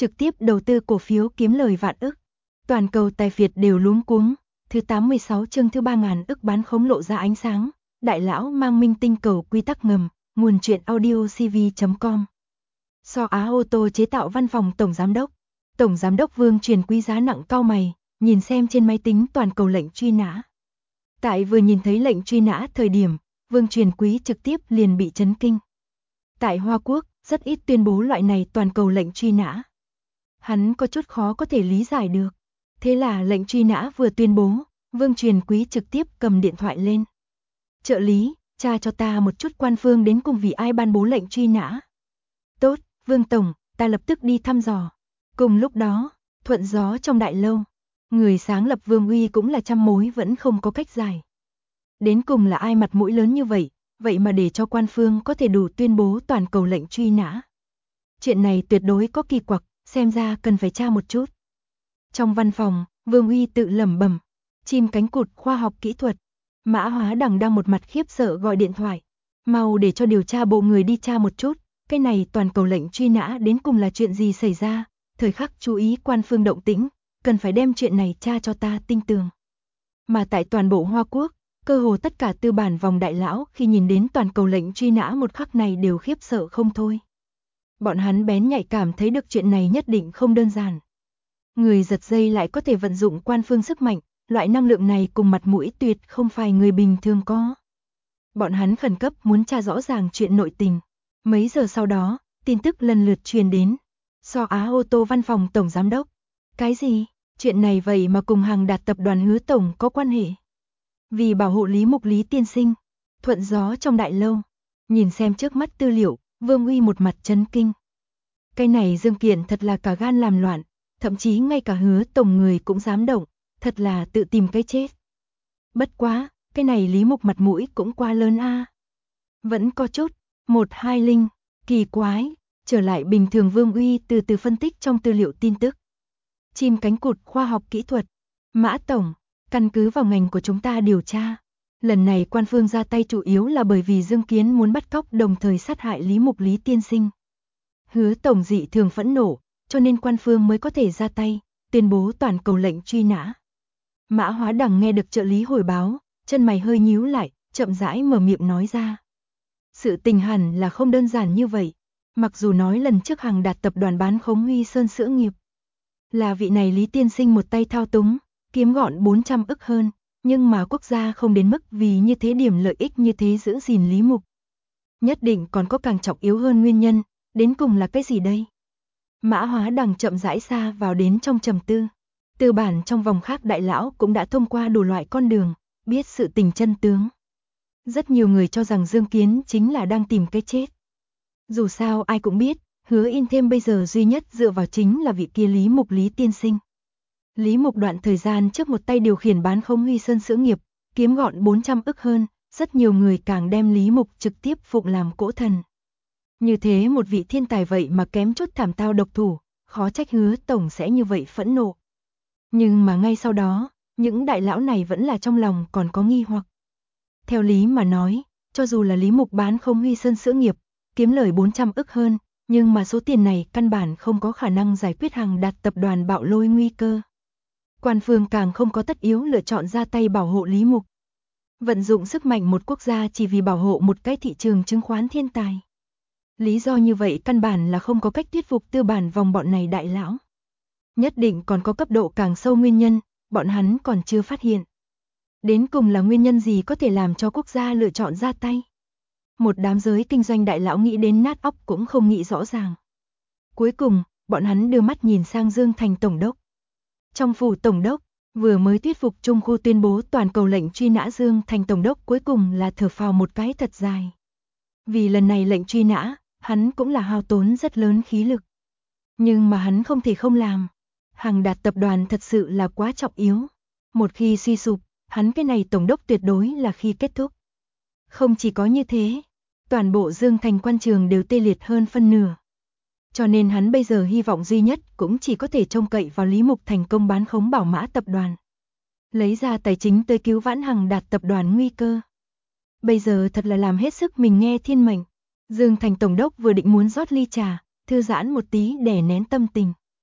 trực tiếp đầu tư cổ phiếu kiếm lời vạn ức. Toàn cầu tài phiệt đều luống cuống. Thứ 86 chương thứ 3000 ức bán khống lộ ra ánh sáng. Đại lão mang minh tinh cầu quy tắc ngầm. Nguồn truyện audio cv.com. So Á ô tô chế tạo văn phòng tổng giám đốc Vương Truyền Quý giá nặng cau mày, nhìn xem trên máy tính toàn cầu lệnh truy nã. Tại vừa nhìn thấy lệnh truy nã thời điểm, Vương Truyền Quý trực tiếp liền bị chấn kinh. Tại Hoa Quốc, rất ít tuyên bố loại này toàn cầu lệnh truy nã. Hắn có chút khó có thể lý giải được. Thế là lệnh truy nã vừa tuyên bố, Vương Truyền Quý trực tiếp cầm điện thoại lên. Trợ lý, tra cho ta một chút quan phương đến cùng vì ai ban bố lệnh truy nã. Tốt, Vương Tổng, ta lập tức đi thăm dò. Cùng lúc đó, thuận gió trong đại lâu. Người sáng lập Vương Uy cũng là trăm mối vẫn không có cách giải. Đến cùng là ai mặt mũi lớn như vậy, vậy mà để cho quan phương có thể đủ tuyên bố toàn cầu lệnh truy nã. Chuyện này tuyệt đối có kỳ quặc, xem ra cần phải tra một chút. Trong văn phòng, Vương Uy tự lẩm bẩm, chim cánh cụt khoa học kỹ thuật. Mã Hóa Đằng đang một mặt khiếp sợ gọi điện thoại. Mau để cho điều tra bộ người đi tra một chút, cái này toàn cầu lệnh truy nã đến cùng là chuyện gì xảy ra, thời khắc chú ý quan phương động tĩnh, cần phải đem chuyện này tra cho ta tinh tường. Mà tại toàn bộ Hoa Quốc, cơ hồ tất cả tư bản vòng đại lão khi nhìn đến toàn cầu lệnh truy nã một khắc này đều khiếp sợ không thôi. Bọn hắn bén nhạy cảm thấy được chuyện này nhất định không đơn giản. Người giật dây lại có thể vận dụng quan phương sức mạnh, loại năng lượng này cùng mặt mũi tuyệt không phải người bình thường có. Bọn hắn khẩn cấp muốn tra rõ ràng chuyện nội tình. Mấy giờ sau đó, tin tức lần lượt truyền đến. So Á ô tô văn phòng tổng giám đốc. Cái gì? Chuyện này vậy mà cùng Hằng Đạt tập đoàn Hứa tổng có quan hệ? Vì bảo hộ Lý Mục Lý tiên sinh. Thuận gió trong đại lâu. Nhìn xem trước mắt tư liệu, Vương Uy một mặt chấn kinh. Cái này Dương Kiện thật là cả gan làm loạn, thậm chí ngay cả Hứa tổng người cũng dám động, thật là tự tìm cái chết. Bất quá, cái này Lý Mục mặt mũi cũng quá lớn a. Vẫn có chút 120, kỳ quái. Trở lại bình thường, Vương Uy từ từ phân tích trong tư liệu tin tức. Chim cánh cụt khoa học kỹ thuật. Mã tổng, căn cứ vào ngành của chúng ta điều tra, lần này quan phương ra tay chủ yếu là bởi vì Dương Kiến muốn bắt cóc đồng thời sát hại Lý Mục Lý tiên sinh. Hứa tổng dị thường phẫn nộ, cho nên quan phương mới có thể ra tay, tuyên bố toàn cầu lệnh truy nã. Mã Hóa Đằng nghe được trợ lý hồi báo, chân mày hơi nhíu lại, chậm rãi mở miệng nói ra. Sự tình hẳn là không đơn giản như vậy. Mặc dù nói lần trước Hằng Đạt tập đoàn bán khống Huy Sơn sữa nghiệp, là vị này Lý tiên sinh một tay thao túng, kiếm gọn 400 ức hơn, nhưng mà quốc gia không đến mức vì như thế điểm lợi ích như thế giữ gìn Lý Mục. Nhất định còn có càng trọng yếu hơn nguyên nhân, đến cùng là cái gì đây? Mã Hóa Đằng chậm rãi xa vào đến trong trầm tư. Tư bản trong vòng khác đại lão cũng đã thông qua đủ loại con đường, biết sự tình chân tướng. Rất nhiều người cho rằng Dương Kiến chính là đang tìm cái chết. Dù sao ai cũng biết, Hứa In thêm bây giờ duy nhất dựa vào chính là vị kia Lý Mục Lý tiên sinh. Lý Mục đoạn thời gian trước một tay điều khiển bán khống Huy Sơn sữa nghiệp, kiếm gọn 400 ức hơn, rất nhiều người càng đem Lý Mục trực tiếp phụng làm cỗ thần. Như thế một vị thiên tài vậy mà kém chút thảm tao độc thủ, khó trách Hứa tổng sẽ như vậy phẫn nộ. Nhưng mà ngay sau đó, những đại lão này vẫn là trong lòng còn có nghi hoặc. Theo lý mà nói, cho dù là Lý Mục bán khống Huy Sơn sữa nghiệp, kiếm lời 400 ức hơn, nhưng mà số tiền này căn bản không có khả năng giải quyết Hằng Đạt tập đoàn bạo lôi nguy cơ. Quan phương càng không có tất yếu lựa chọn ra tay bảo hộ Lý Mục. Vận dụng sức mạnh một quốc gia chỉ vì bảo hộ một cái thị trường chứng khoán thiên tài. Lý do như vậy căn bản là không có cách thuyết phục tư bản vòng bọn này đại lão. Nhất định còn có cấp độ càng sâu nguyên nhân, bọn hắn còn chưa phát hiện. Đến cùng là nguyên nhân gì có thể làm cho quốc gia lựa chọn ra tay? Một đám giới kinh doanh đại lão nghĩ đến nát óc cũng không nghĩ rõ ràng. Cuối cùng, bọn hắn đưa mắt nhìn sang Dương Thành tổng đốc. Trong phủ tổng đốc, vừa mới thuyết phục Trung khu tuyên bố toàn cầu lệnh truy nã Dương Thành tổng đốc cuối cùng là thở phào một cái thật dài. Vì lần này lệnh truy nã, hắn cũng là hao tốn rất lớn khí lực. Nhưng mà hắn không thể không làm. Hằng Đạt tập đoàn thật sự là quá trọng yếu. Một khi suy sụp, hắn cái này tổng đốc tuyệt đối là khi kết thúc. Không chỉ có như thế, toàn bộ Dương Thành quan trường đều tê liệt hơn phân nửa. Cho nên hắn bây giờ hy vọng duy nhất cũng chỉ có thể trông cậy vào Lý Mục thành công bán khống Bảo Mã tập đoàn. Lấy ra tài chính tới cứu vãn Hằng Đạt tập đoàn nguy cơ. Bây giờ thật là làm hết sức mình nghe thiên mệnh. Dương Thành tổng đốc vừa định muốn rót ly trà, thư giãn một tí để nén tâm tình.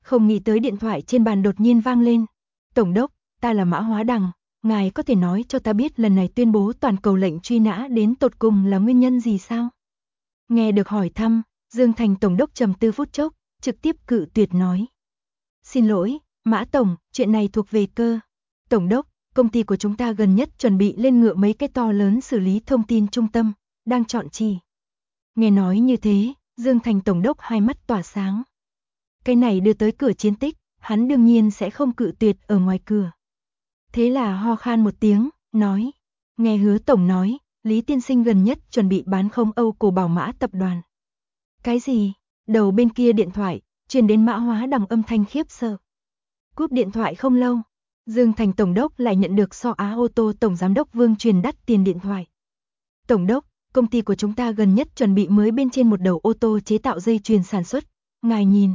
Không nghĩ tới điện thoại trên bàn đột nhiên vang lên. Tổng đốc, ta là Mã Hóa Đằng, ngài có thể nói cho ta biết lần này tuyên bố toàn cầu lệnh truy nã đến tột cùng là nguyên nhân gì sao? Nghe được hỏi thăm, Dương Thành tổng đốc trầm tư phút chốc, trực tiếp cự tuyệt nói. Xin lỗi, Mã Tổng, chuyện này thuộc về cơ. Tổng đốc, công ty của chúng ta gần nhất chuẩn bị lên ngựa mấy cái to lớn xử lý thông tin trung tâm, đang chọn chi. Nghe nói như thế, Dương Thành tổng đốc hai mắt tỏa sáng. Cái này đưa tới cửa chiến tích, hắn đương nhiên sẽ không cự tuyệt ở ngoài cửa. Thế là ho khan một tiếng, nói. Nghe Hứa Tổng nói, Lý Tiên Sinh gần nhất chuẩn bị bán không Âu Cổ Bảo Mã tập đoàn. Cái gì? Đầu bên kia điện thoại, truyền đến Mã Hóa Đằng âm thanh khiếp sợ. Cúp điện thoại không lâu, Dương Thành tổng đốc lại nhận được So Á ô tô tổng giám đốc Vương truyền đắt tiền điện thoại. Tổng đốc, công ty của chúng ta gần nhất chuẩn bị mới bên trên một đầu ô tô chế tạo dây chuyền sản xuất, ngài nhìn.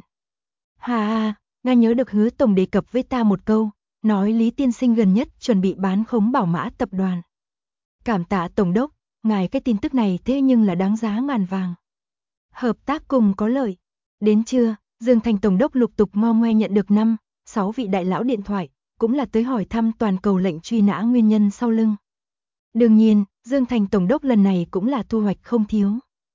Hà, ngài nhớ được Hứa Tổng đề cập với ta một câu, nói Lý Tiên Sinh gần nhất chuẩn bị bán khống Bảo Mã tập đoàn. Cảm tạ tổng đốc, ngài cái tin tức này thế nhưng là đáng giá ngàn vàng. Hợp tác cùng có lợi. Đến trưa, Dương Thành tổng đốc lục tục ngo ngoe nhận được 5-6 vị đại lão điện thoại, cũng là tới hỏi thăm toàn cầu lệnh truy nã nguyên nhân sau lưng. Đương nhiên, Dương Thành tổng đốc lần này cũng là thu hoạch không thiếu.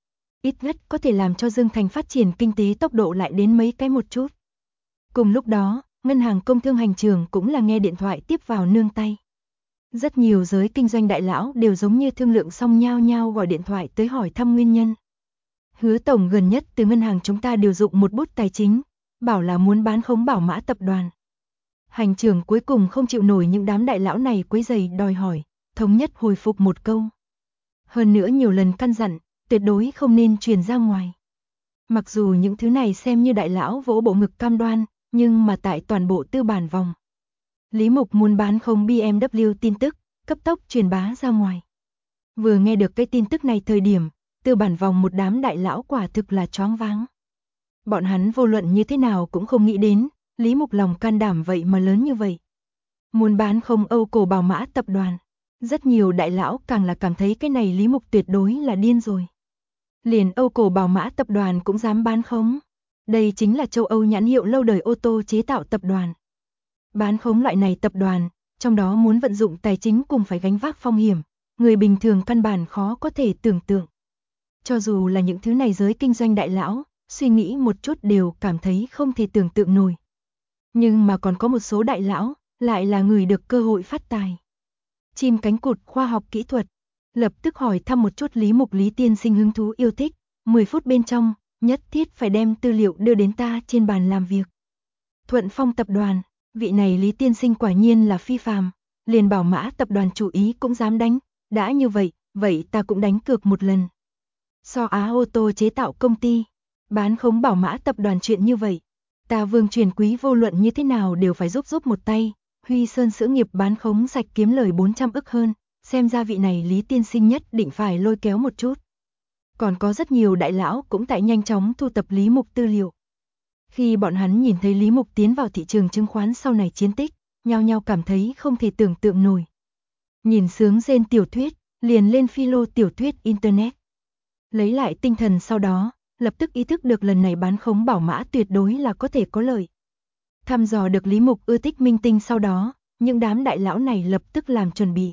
Ít nhất có thể làm cho Dương Thành phát triển kinh tế tốc độ lại đến mấy cái một chút. Cùng lúc đó, ngân hàng công thương hành trường cũng là nghe điện thoại tiếp vào nương tay. Rất nhiều giới kinh doanh đại lão đều giống như thương lượng xong nhao nhao gọi điện thoại tới hỏi thăm nguyên nhân. Hứa Tổng gần nhất từ ngân hàng chúng ta điều dụng một bút tài chính, bảo là muốn bán khống Bảo Mã tập đoàn. Hành trưởng cuối cùng không chịu nổi những đám đại lão này quấy rầy đòi hỏi, thống nhất hồi phục một câu. Hơn nữa nhiều lần căn dặn, tuyệt đối không nên truyền ra ngoài. Mặc dù những thứ này xem như đại lão vỗ bộ ngực cam đoan, nhưng mà tại toàn bộ tư bản vòng, Lý Mục muốn bán không BMW tin tức, cấp tốc truyền bá ra ngoài. Vừa nghe được cái tin tức này thời điểm, tư bản vòng một đám đại lão quả thực là choáng váng. Bọn hắn vô luận như thế nào cũng không nghĩ đến, Lý Mục lòng can đảm vậy mà lớn như vậy. Muốn bán không Âu Cổ Bảo Mã tập đoàn. Rất nhiều đại lão càng là cảm thấy cái này Lý Mục tuyệt đối là điên rồi. Liền Âu Cổ Bảo Mã tập đoàn cũng dám bán khống. Đây chính là châu Âu nhãn hiệu lâu đời ô tô chế tạo tập đoàn. Bán khống loại này tập đoàn, trong đó muốn vận dụng tài chính cùng phải gánh vác phong hiểm, người bình thường căn bản khó có thể tưởng tượng. Cho dù là những thứ này giới kinh doanh đại lão, suy nghĩ một chút đều cảm thấy không thể tưởng tượng nổi. Nhưng mà còn có một số đại lão, lại là người được cơ hội phát tài. Chim cánh cụt khoa học kỹ thuật, lập tức hỏi thăm một chút Lý Mục Lý Tiên Sinh hứng thú yêu thích, 10 phút bên trong, nhất thiết phải đem tư liệu đưa đến ta trên bàn làm việc. Thuận Phong tập đoàn, vị này Lý Tiên Sinh quả nhiên là phi phàm, liền Bảo Mã tập đoàn chủ ý cũng dám đánh, đã như vậy, vậy ta cũng đánh cược một lần. So Á ô tô chế tạo công ty, bán khống Bảo Mã tập đoàn chuyện như vậy, ta Vương Truyền Quý vô luận như thế nào đều phải giúp một tay. Huy Sơn Sữa nghiệp bán khống sạch kiếm lời 400 ức hơn, xem ra vị này Lý Tiên Sinh nhất định phải lôi kéo một chút. Còn có rất nhiều đại lão cũng tại nhanh chóng thu tập Lý Mục tư liệu. Khi bọn hắn nhìn thấy Lý Mục tiến vào thị trường chứng khoán sau này chiến tích, nhao nhao cảm thấy không thể tưởng tượng nổi. Nhìn sướng rên tiểu thuyết, liền lên philo tiểu thuyết internet. Lấy lại tinh thần sau đó, lập tức ý thức được lần này bán khống Bảo Mã tuyệt đối là có thể có lợi. Thăm dò được Lý Mục ưa thích minh tinh sau đó, những đám đại lão này lập tức làm chuẩn bị.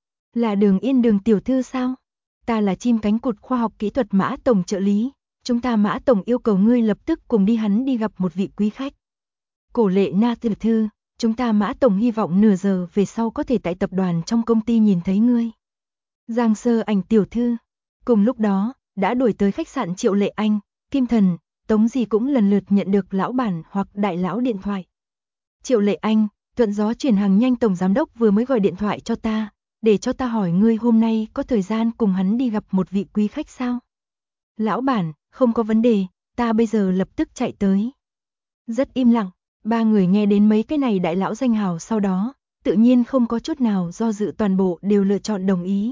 Là Đường Yên Đường tiểu thư sao? Ta là chim cánh cụt khoa học kỹ thuật Mã Tổng trợ lý, chúng ta Mã Tổng yêu cầu ngươi lập tức cùng hắn đi gặp một vị quý khách. Cổ Lệ Na tiểu thư, chúng ta Mã Tổng hy vọng nửa giờ về sau có thể tại tập đoàn trong công ty nhìn thấy ngươi. Giang Sơ Ảnh tiểu thư, cùng lúc đó, đã đuổi tới khách sạn Triệu Lệ Anh, Kim Thần, Tống gì cũng lần lượt nhận được lão bản hoặc đại lão điện thoại. Triệu Lệ Anh, Thuận Gió chuyển hàng nhanh tổng giám đốc vừa mới gọi điện thoại cho ta, để cho ta hỏi ngươi hôm nay có thời gian cùng hắn đi gặp một vị quý khách sao? Lão bản, không có vấn đề, ta bây giờ lập tức chạy tới. Rất im lặng, ba người nghe đến mấy cái này đại lão danh hào sau đó, tự nhiên không có chút nào do dự, toàn bộ đều lựa chọn đồng ý.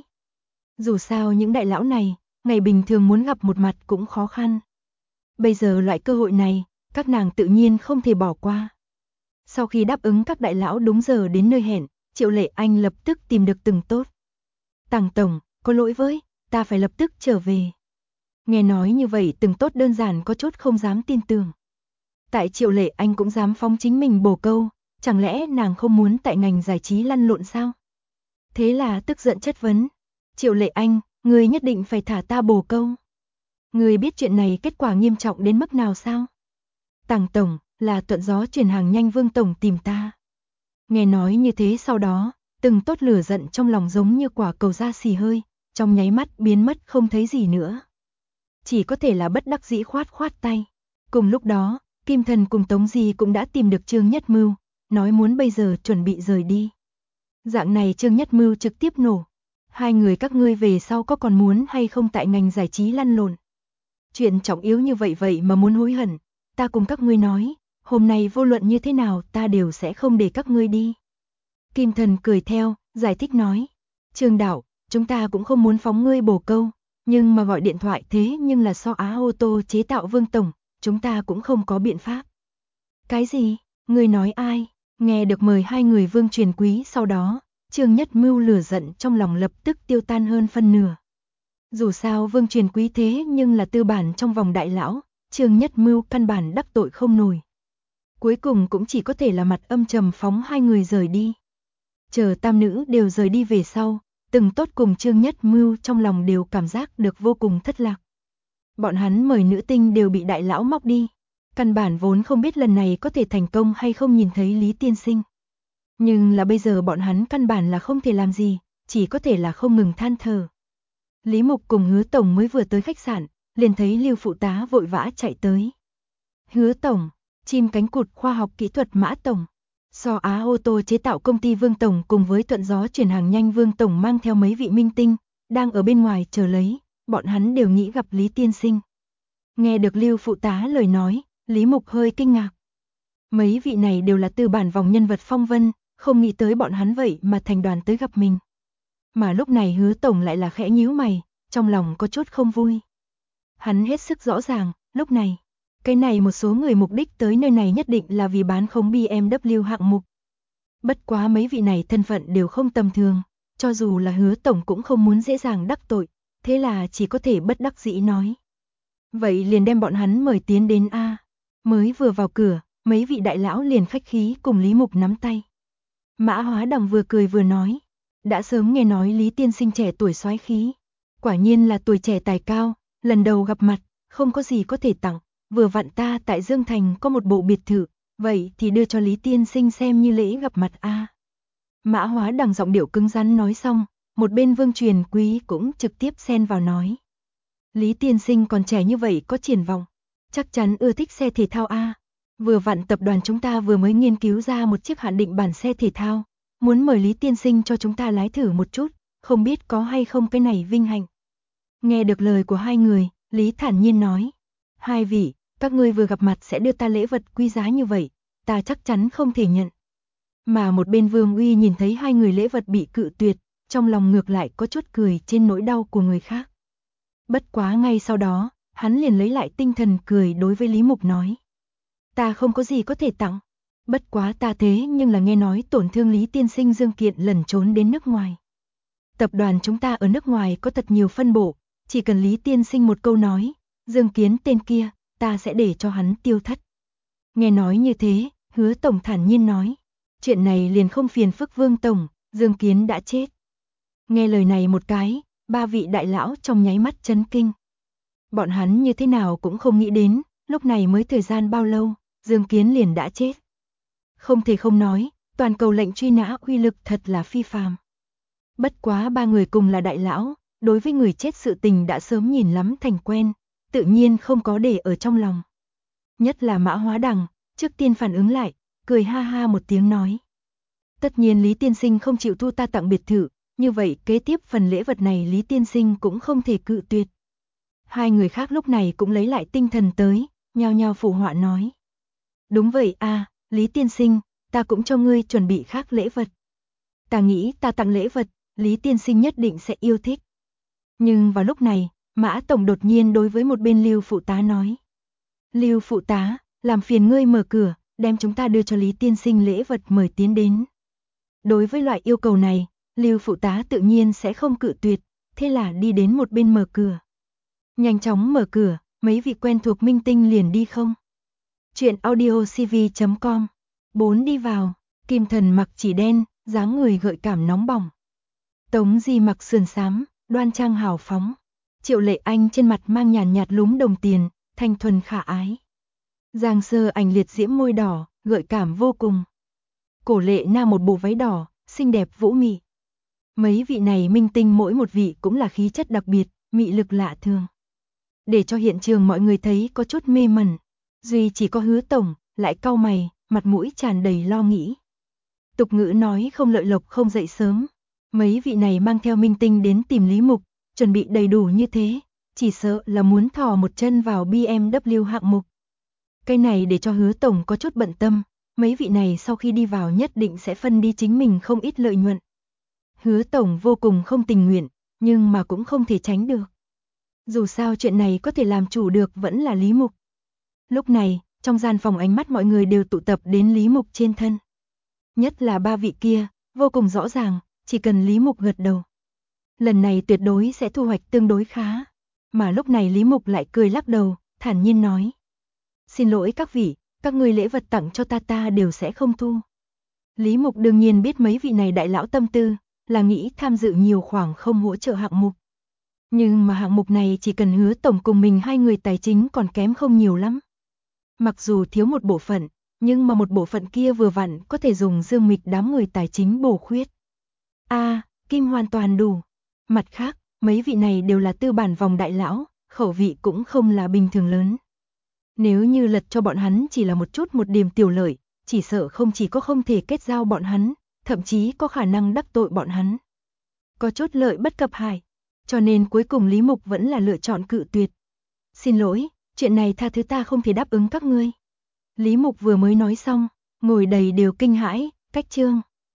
Dù sao những đại lão này, ngày bình thường muốn gặp một mặt cũng khó khăn. Bây giờ loại cơ hội này, các nàng tự nhiên không thể bỏ qua. Sau khi đáp ứng các đại lão đúng giờ đến nơi hẹn, Triệu Lệ Anh lập tức tìm được Từng Tốt. Tằng Tổng, có lỗi với, ta phải lập tức trở về. Nghe nói như vậy Từng Tốt đơn giản có chút không dám tin tưởng. Tại Triệu Lệ Anh cũng dám phóng chính mình bồ câu, chẳng lẽ nàng không muốn tại ngành giải trí lăn lộn sao? Thế là tức giận chất vấn. Triệu Lệ Anh, ngươi nhất định phải thả ta bồ câu. Ngươi biết chuyện này kết quả nghiêm trọng đến mức nào sao? Tàng tổng, là Thuận Gió Chuyển Hàng Nhanh Vương tổng tìm ta. Nghe nói như thế sau đó, từng tốt lửa giận trong lòng giống như quả cầu da xì hơi, trong nháy mắt biến mất không thấy gì nữa. Chỉ có thể là bất đắc dĩ khoát khoát tay. Cùng lúc đó, Kim Thần cùng Tống Di cũng đã tìm được Trương Nhất Mưu, nói muốn bây giờ chuẩn bị rời đi. Dạng này Trương Nhất Mưu trực tiếp nổ. Hai người các ngươi về sau có còn muốn hay không tại ngành giải trí lăn lộn? Chuyện trọng yếu như vậy mà muốn hối hận, ta cùng các ngươi nói, hôm nay vô luận như thế nào ta đều sẽ không để các ngươi đi. Kim Thần cười theo, giải thích nói, Trương đạo, chúng ta cũng không muốn phóng ngươi bồ câu, nhưng mà gọi điện thoại thế nhưng là so Á ô tô chế tạo Vương tổng, chúng ta cũng không có biện pháp. Cái gì? Ngươi nói ai? Nghe được mời hai người Vương Truyền Quý sau đó, Trương Nhất Mưu lửa giận trong lòng lập tức tiêu tan hơn phân nửa. Dù sao Vương Truyền Quý thế nhưng là tư bản trong vòng đại lão, Trương Nhất Mưu căn bản đắc tội không nổi. Cuối cùng cũng chỉ có thể là mặt âm trầm phóng hai người rời đi. Chờ tam nữ đều rời đi về sau, từng tốt cùng Trương Nhất Mưu trong lòng đều cảm giác được vô cùng thất lạc. Bọn hắn mời nữ tinh đều bị đại lão móc đi. Căn bản vốn không biết lần này có thể thành công hay không nhìn thấy Lý Tiên Sinh. Nhưng là bây giờ bọn hắn căn bản là không thể làm gì, chỉ có thể là không ngừng than thở. Lý Mục cùng Hứa Tổng mới vừa tới khách sạn, liền thấy Lưu phụ tá vội vã chạy tới. Hứa Tổng, chim cánh cụt khoa học kỹ thuật Mã Tổng. So Á ô tô chế tạo công ty Vương Tổng cùng với Thuận Gió Chuyển Hàng Nhanh Vương Tổng mang theo mấy vị minh tinh, đang ở bên ngoài chờ lấy, bọn hắn đều nghĩ gặp Lý Tiên Sinh. Nghe được Lưu phụ tá lời nói, Lý Mục hơi kinh ngạc. Mấy vị này đều là tư bản vòng nhân vật phong vân, không nghĩ tới bọn hắn vậy mà thành đoàn tới gặp mình. Mà lúc này Hứa Tổng lại là khẽ nhíu mày, trong lòng có chút không vui. Hắn hết sức rõ ràng, lúc này, cái này một số người mục đích tới nơi này nhất định là vì bán khống BMW hạng mục. Bất quá mấy vị này thân phận đều không tầm thường, cho dù là Hứa Tổng cũng không muốn dễ dàng đắc tội, thế là chỉ có thể bất đắc dĩ nói. Vậy liền đem bọn hắn mời tiến đến A. Mới vừa vào cửa, mấy vị đại lão liền khách khí cùng Lý Mục nắm tay. Mã Hóa Đằng vừa cười vừa nói, đã sớm nghe nói Lý Tiên Sinh trẻ tuổi soái khí, quả nhiên là tuổi trẻ tài cao, lần đầu gặp mặt, không có gì có thể tặng, vừa vặn ta tại Dương Thành có một bộ biệt thự, vậy thì đưa cho Lý Tiên Sinh xem như lễ gặp mặt a. Mã Hóa Đằng giọng điệu cứng rắn nói xong, một bên Vương Truyền Quý cũng trực tiếp xen vào nói. Lý Tiên Sinh còn trẻ như vậy có triển vọng, chắc chắn ưa thích xe thể thao a. Vừa vặn tập đoàn chúng ta vừa mới nghiên cứu ra một chiếc hạn định bản xe thể thao, muốn mời Lý Tiên Sinh cho chúng ta lái thử một chút, không biết có hay không cái này vinh hạnh. Nghe được lời của hai người, Lý thản nhiên nói, hai vị, các ngươi vừa gặp mặt sẽ đưa ta lễ vật quý giá như vậy, ta chắc chắn không thể nhận. Mà một bên Vương Uy nhìn thấy hai người lễ vật bị cự tuyệt, trong lòng ngược lại có chút cười trên nỗi đau của người khác. Bất quá ngay sau đó, hắn liền lấy lại tinh thần cười đối với Lý Mục nói. Ta không có gì có thể tặng, bất quá ta thế nhưng là nghe nói tổn thương Lý Tiên Sinh Dương Kiện lẩn trốn đến nước ngoài. Tập đoàn chúng ta ở nước ngoài có thật nhiều phân bộ, chỉ cần Lý Tiên Sinh một câu nói, Dương Kiến tên kia, ta sẽ để cho hắn tiêu thất. Nghe nói như thế, Hứa Tổng thản nhiên nói, chuyện này liền không phiền phức Vương Tổng, Dương Kiến đã chết. Nghe lời này một cái, ba vị đại lão trong nháy mắt chấn kinh. Bọn hắn như thế nào cũng không nghĩ đến, lúc này mới thời gian bao lâu, Dương Kiến liền đã chết. Không thể không nói, toàn cầu lệnh truy nã uy lực thật là phi phàm. Bất quá ba người cùng là đại lão, đối với người chết sự tình đã sớm nhìn lắm thành quen, tự nhiên không có để ở trong lòng. Nhất là Mã Hóa Đằng, trước tiên phản ứng lại, cười ha ha một tiếng nói. Tất nhiên Lý Tiên Sinh không chịu thu ta tặng biệt thự, như vậy kế tiếp phần lễ vật này Lý Tiên Sinh cũng không thể cự tuyệt. Hai người khác lúc này cũng lấy lại tinh thần tới, nhao nhao phụ họa nói. Đúng vậy a, Lý Tiên Sinh, ta cũng cho ngươi chuẩn bị khác lễ vật. Ta nghĩ ta tặng lễ vật, Lý Tiên Sinh nhất định sẽ yêu thích. Nhưng vào lúc này, Mã Tổng đột nhiên đối với một bên Lưu phụ tá nói. Lưu phụ tá, làm phiền ngươi mở cửa, đem chúng ta đưa cho Lý Tiên Sinh lễ vật mời tiến đến. Đối với loại yêu cầu này, Lưu phụ tá tự nhiên sẽ không cự tuyệt, thế là đi đến một bên mở cửa. Nhanh chóng mở cửa, mấy vị quen thuộc minh tinh liền đi không. Chuyện audio cv.com. 4 đi vào, Kim Thần mặc chỉ đen, dáng người gợi cảm nóng bỏng. Tống Di mặc sườn xám, đoan trang hào phóng. Triệu Lệ Anh trên mặt mang nhàn nhạt lúm đồng tiền, thanh thuần khả ái. Giang Sơ Ảnh liệt diễm môi đỏ, gợi cảm vô cùng. Cổ Lệ Na một bộ váy đỏ, xinh đẹp vũ mị. Mấy vị này minh tinh mỗi một vị cũng là khí chất đặc biệt, mị lực lạ thường. Để cho hiện trường mọi người thấy có chút mê mẩn, duy chỉ có Hứa tổng lại cau mày, mặt mũi tràn đầy lo nghĩ. Tục ngữ nói không lợi lộc không dậy sớm. Mấy vị này mang theo minh tinh đến tìm Lý Mục, chuẩn bị đầy đủ như thế, chỉ sợ là muốn thò một chân vào BMW hạng mục. Cái này để cho Hứa tổng có chút bận tâm, mấy vị này sau khi đi vào nhất định sẽ phân đi chính mình không ít lợi nhuận. Hứa tổng vô cùng không tình nguyện, nhưng mà cũng không thể tránh được. Dù sao chuyện này có thể làm chủ được vẫn là Lý Mục. Lúc này, trong gian phòng ánh mắt mọi người đều tụ tập đến Lý Mục trên thân. Nhất là ba vị kia, vô cùng rõ ràng, chỉ cần Lý Mục gật đầu. Lần này tuyệt đối sẽ thu hoạch tương đối khá. Mà lúc này Lý Mục lại cười lắc đầu, thản nhiên nói. Xin lỗi các vị, các người lễ vật tặng cho ta đều sẽ không thu. Lý Mục đương nhiên biết mấy vị này đại lão tâm tư, là nghĩ tham dự nhiều khoản không hỗ trợ hạng mục. Nhưng mà hạng mục này chỉ cần Hứa tổng cùng mình hai người tài chính còn kém không nhiều lắm. Mặc dù thiếu một bộ phận, nhưng mà một bộ phận kia vừa vặn có thể dùng dương mịch đám người tài chính bổ khuyết. Kim hoàn toàn đủ. Mặt khác, mấy vị này đều là tư bản vòng đại lão, khẩu vị cũng không là bình thường lớn. Nếu như lật cho bọn hắn chỉ là một điểm tiểu lợi, chỉ sợ không chỉ có không thể kết giao bọn hắn, thậm chí có khả năng đắc tội bọn hắn. Có chút lợi bất cập hại, cho nên cuối cùng Lý Mục vẫn là lựa chọn cự tuyệt. Xin lỗi, chuyện này tha thứ ta không thể đáp ứng các ngươi. Lý Mục vừa mới nói xong, ngồi đầy đều kinh hãi, cách chương.